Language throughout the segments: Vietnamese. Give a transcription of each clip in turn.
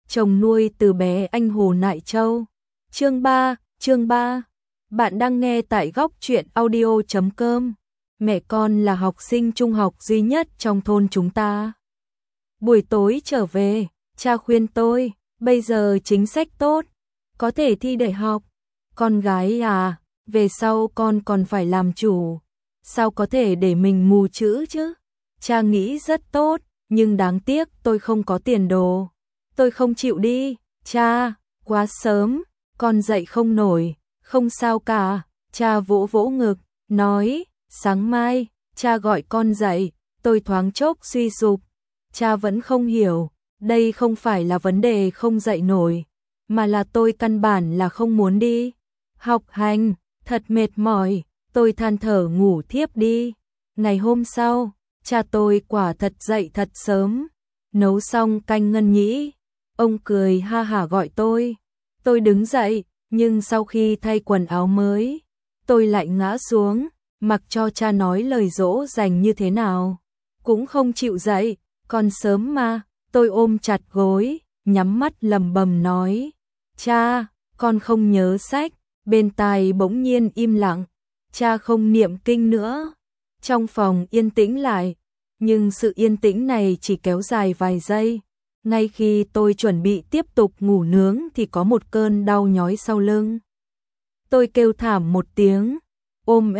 chồng nuôi từ bé anh Hồ Nại Châu. Chương 3. Bạn đang nghe tại góc truyện audio.com. Mẹ con là học sinh trung học duy nhất trong thôn chúng ta. Buổi tối trở về, cha khuyên tôi, bây giờ chính sách tốt, có thể thi đại học. Con gái à, về sau con còn phải làm chủ, sao có thể để mình mù chữ chứ? Cha nghĩ rất tốt, nhưng đáng tiếc tôi không có tiền đồ. Tôi không chịu đi, cha, quá sớm, con dậy không nổi, không sao cả. Cha vỗ vỗ ngực, nói, sáng mai, cha gọi con dậy. Tôi thoáng chốc suy sụp. Cha vẫn không hiểu, đây không phải là vấn đề không dậy nổi, mà là tôi căn bản là không muốn đi. Học hành, thật mệt mỏi, tôi than thở ngủ thiếp đi. Ngày hôm sau, cha tôi quả thật dậy thật sớm, nấu xong canh ngân nhĩ. Ông cười ha hả gọi tôi. Tôi đứng dậy, nhưng sau khi thay quần áo mới, tôi lại ngã xuống, mặc cho cha nói lời dỗ dành như thế nào. Cũng không chịu dậy, còn sớm mà. Tôi ôm chặt gối, nhắm mắt lầm bầm nói, cha, con không nhớ sách. Bên tai bỗng nhiên im lặng, cha không niệm kinh nữa. Trong phòng yên tĩnh lại, nhưng sự yên tĩnh này chỉ kéo dài vài giây. Ngay khi tôi chuẩn bị tiếp tục ngủ nướng thì có một cơn đau nhói sau lưng. Tôi kêu thảm một tiếng, ôm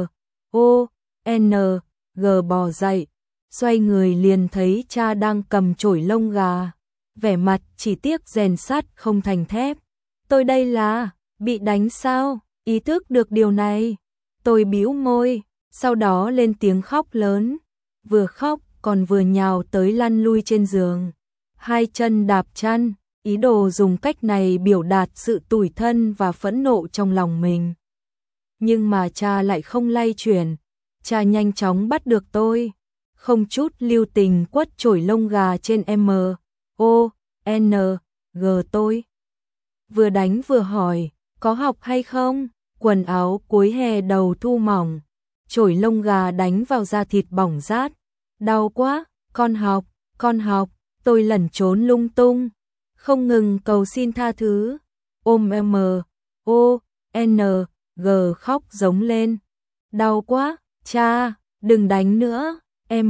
M.O.N.G bò dậy, xoay người liền thấy cha đang cầm chổi lông gà, vẻ mặt chỉ tiếc rèn sắt không thành thép. Tôi đây là bị đánh sao? Ý thức được điều này, tôi bĩu môi, sau đó lên tiếng khóc lớn, vừa khóc còn vừa nhào tới lăn lui trên giường, hai chân đạp chăn, ý đồ dùng cách này biểu đạt sự tủi thân và phẫn nộ trong lòng mình. Nhưng mà cha lại không lay chuyển, cha nhanh chóng bắt được tôi, không chút lưu tình quất chổi lông gà trên M.O.N.G tôi. Vừa đánh vừa hỏi, có học hay không? Quần áo cuối hè đầu thu mỏng, chổi lông gà đánh vào da thịt bỏng rát. Đau quá, con học, tôi lẩn trốn lung tung, không ngừng cầu xin tha thứ. Ôm M.O.N.G khóc giống lên. Đau quá, cha, đừng đánh nữa.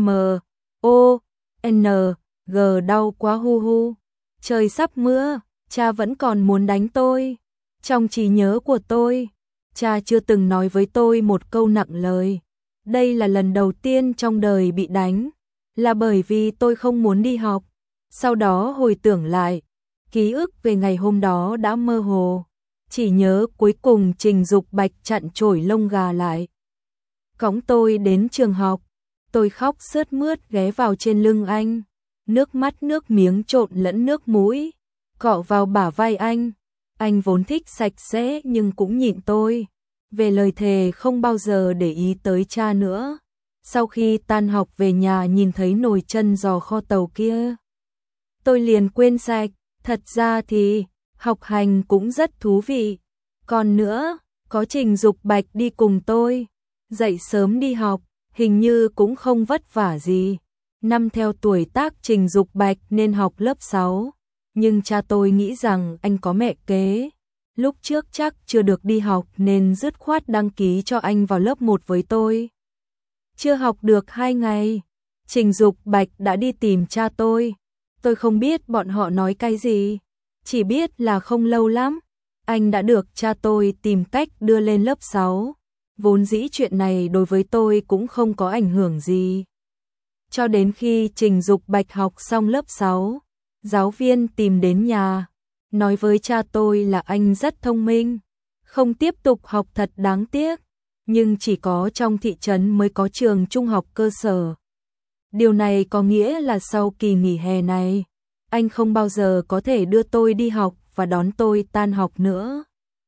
M.O.N.G đau quá hu hu. Trời sắp mưa, cha vẫn còn muốn đánh tôi. Trong trí nhớ của tôi, cha chưa từng nói với tôi một câu nặng lời. Đây là lần đầu tiên trong đời bị đánh, là bởi vì tôi không muốn đi học. Sau đó hồi tưởng lại, ký ức về ngày hôm đó đã mơ hồ, chỉ nhớ cuối cùng Trình Dục Bạch chặn chổi lông gà lại, cõng tôi đến trường học. Tôi khóc sướt mướt ghé vào trên lưng anh, nước mắt nước miếng trộn lẫn nước mũi, cọ vào bả vai anh. Anh vốn thích sạch sẽ nhưng cũng nhịn tôi, về lời thề không bao giờ để ý tới cha nữa. Sau khi tan học về nhà nhìn thấy nồi chân giò kho tàu kia, tôi liền quên sạch. Thật ra thì học hành cũng rất thú vị. Còn nữa, có Trình Dục Bạch đi cùng tôi, dậy sớm đi học, hình như cũng không vất vả gì. Năm theo tuổi tác Trình Dục Bạch nên học lớp 6, nhưng cha tôi nghĩ rằng anh có mẹ kế. Lúc trước chắc chưa được đi học nên dứt khoát đăng ký cho anh vào lớp 1 với tôi. Chưa học được 2 ngày, Trình Dục Bạch đã đi tìm cha tôi. Tôi không biết bọn họ nói cái gì, chỉ biết là không lâu lắm, anh đã được cha tôi tìm cách đưa lên lớp 6. Vốn dĩ chuyện này đối với tôi cũng không có ảnh hưởng gì. Cho đến khi Trình Dục Bạch học xong lớp 6, giáo viên tìm đến nhà, nói với cha tôi là anh rất thông minh, không tiếp tục học thật đáng tiếc, nhưng chỉ có trong thị trấn mới có trường trung học cơ sở. Điều này có nghĩa là sau kỳ nghỉ hè này, anh không bao giờ có thể đưa tôi đi học và đón tôi tan học nữa.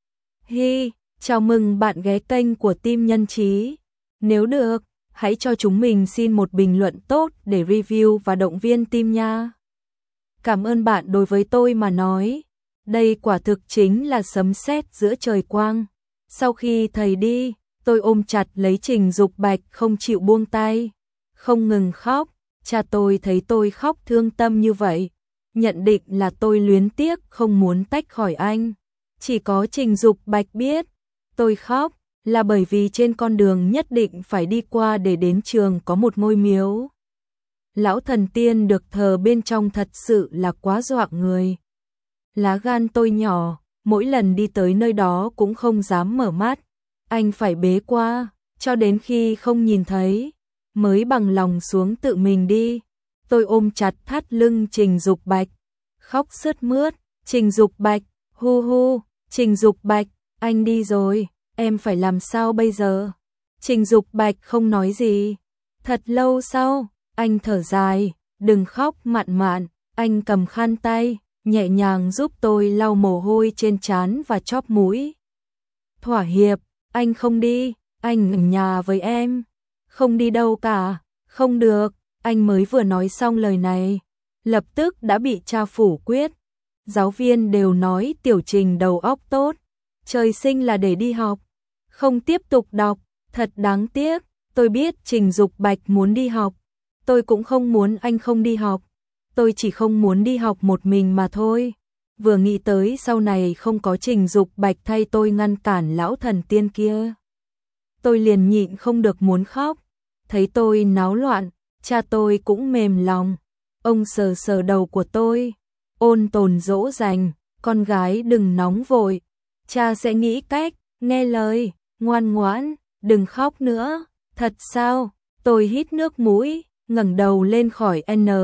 Hi, chào mừng bạn ghé kênh của Team Nhân Trí. Nếu được, hãy cho chúng mình xin một bình luận tốt để review và động viên team nha. Cảm ơn bạn. Đối với tôi mà nói, đây quả thực chính là sấm sét giữa trời quang. Sau khi thầy đi, tôi ôm chặt lấy Trình Dục Bạch không chịu buông tay, không ngừng khóc. Cha tôi thấy tôi khóc thương tâm như vậy, nhận định là tôi luyến tiếc không muốn tách khỏi anh. Chỉ có Trình Dục Bạch biết, tôi khóc là bởi vì trên con đường nhất định phải đi qua để đến trường có một ngôi miếu. Lão thần tiên được thờ bên trong thật sự là quá dọa người. Lá gan tôi nhỏ, mỗi lần đi tới nơi đó cũng không dám mở mắt. Anh phải bế qua, cho đến khi không nhìn thấy, mới bằng lòng xuống tự mình đi. Tôi ôm chặt thắt lưng Trình Dục Bạch, khóc sướt mướt. Trình Dục Bạch, hu hu, Trình Dục Bạch, anh đi rồi, em phải làm sao bây giờ? Trình Dục Bạch không nói gì. Thật lâu sau, anh thở dài, đừng khóc Mạn Mạn, anh cầm khăn tay, nhẹ nhàng giúp tôi lau mồ hôi trên trán và chóp mũi. Thỏa hiệp, anh không đi, anh ở nhà với em. Không đi đâu cả, không được, anh mới vừa nói xong lời này, lập tức đã bị cha phủ quyết. Giáo viên đều nói Tiểu Trình đầu óc tốt, trời sinh là để đi học, không tiếp tục đọc, thật đáng tiếc. Tôi biết Trình Dục Bạch muốn đi học, tôi cũng không muốn anh không đi học, tôi chỉ không muốn đi học một mình mà thôi. Vừa nghĩ tới sau này không có Trình Dục Bạch thay tôi ngăn cản lão thần tiên kia, tôi liền nhịn không được muốn khóc. Thấy tôi náo loạn, cha tôi cũng mềm lòng. Ông sờ sờ đầu của tôi, ôn tồn dỗ dành, con gái đừng nóng vội, cha sẽ nghĩ cách, nghe lời, ngoan ngoãn, đừng khóc nữa. Thật sao? Tôi hít nước mũi, ngẩng đầu lên khỏi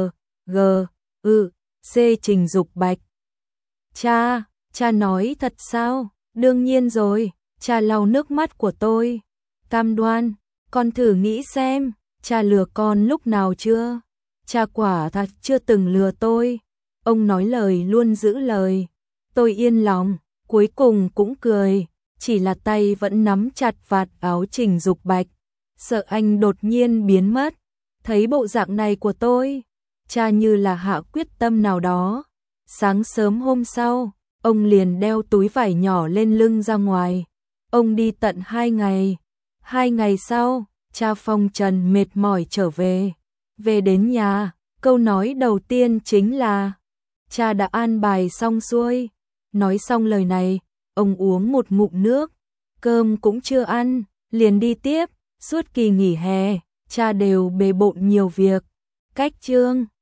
C Trình Dục Bạch. Cha nói thật sao? Đương nhiên rồi, cha lau nước mắt của tôi. Cam đoan, con thử nghĩ xem, cha lừa con lúc nào chưa? Cha quả thật chưa từng lừa tôi. Ông nói lời luôn giữ lời. Tôi yên lòng, cuối cùng cũng cười, chỉ là tay vẫn nắm chặt vạt áo Trình Dục Bạch, sợ anh đột nhiên biến mất. Thấy bộ dạng này của tôi, cha như là hạ quyết tâm nào đó. Sáng sớm hôm sau, ông liền đeo túi vải nhỏ lên lưng ra ngoài. Ông đi tận 2 ngày. 2 ngày sau, cha phong trần mệt mỏi trở về. Về đến nhà, câu nói đầu tiên chính là cha đã an bài xong xuôi. Nói xong lời này, ông uống một ngụm nước, cơm cũng chưa ăn, liền đi tiếp. Suốt kỳ nghỉ hè, cha đều bề bộn nhiều việc. Cách chương